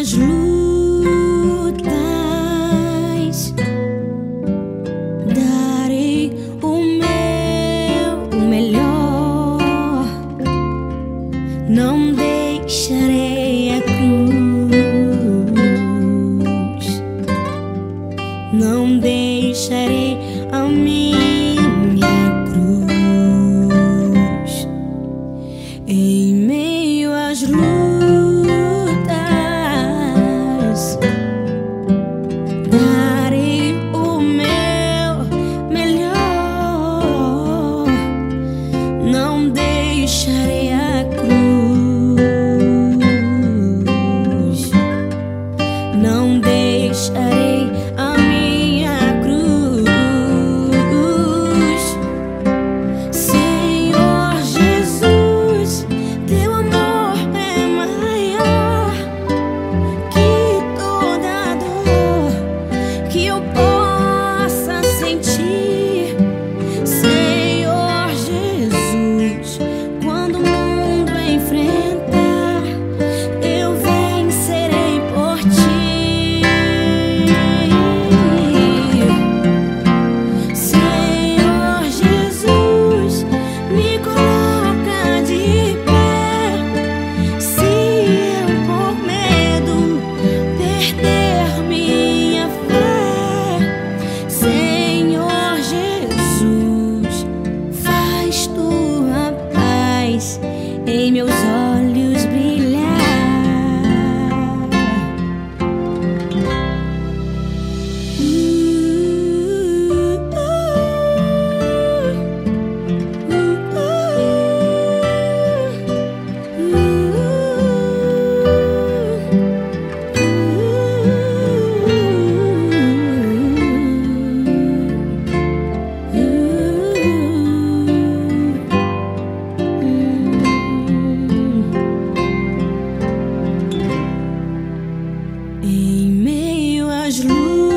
às lutas, darei o meu melhor. Não deixarei a cruz, não deixarei a minha cruz. Em meio às lutas, darei o meu melhor. Não deixarei a cruz, não deixarei a minha cruz. Senhor Jesus, teu amor é maior que toda dor que eu possa sentir. Senhor Jesus, quando o mundo enfrentar, eu vencerei por ti. Senhor Jesus, me coloca de pé. Se eu por medo perder minha fé, Senhor Jesus, faz tua paz em meus olhos brilhar. Em meio às lutas,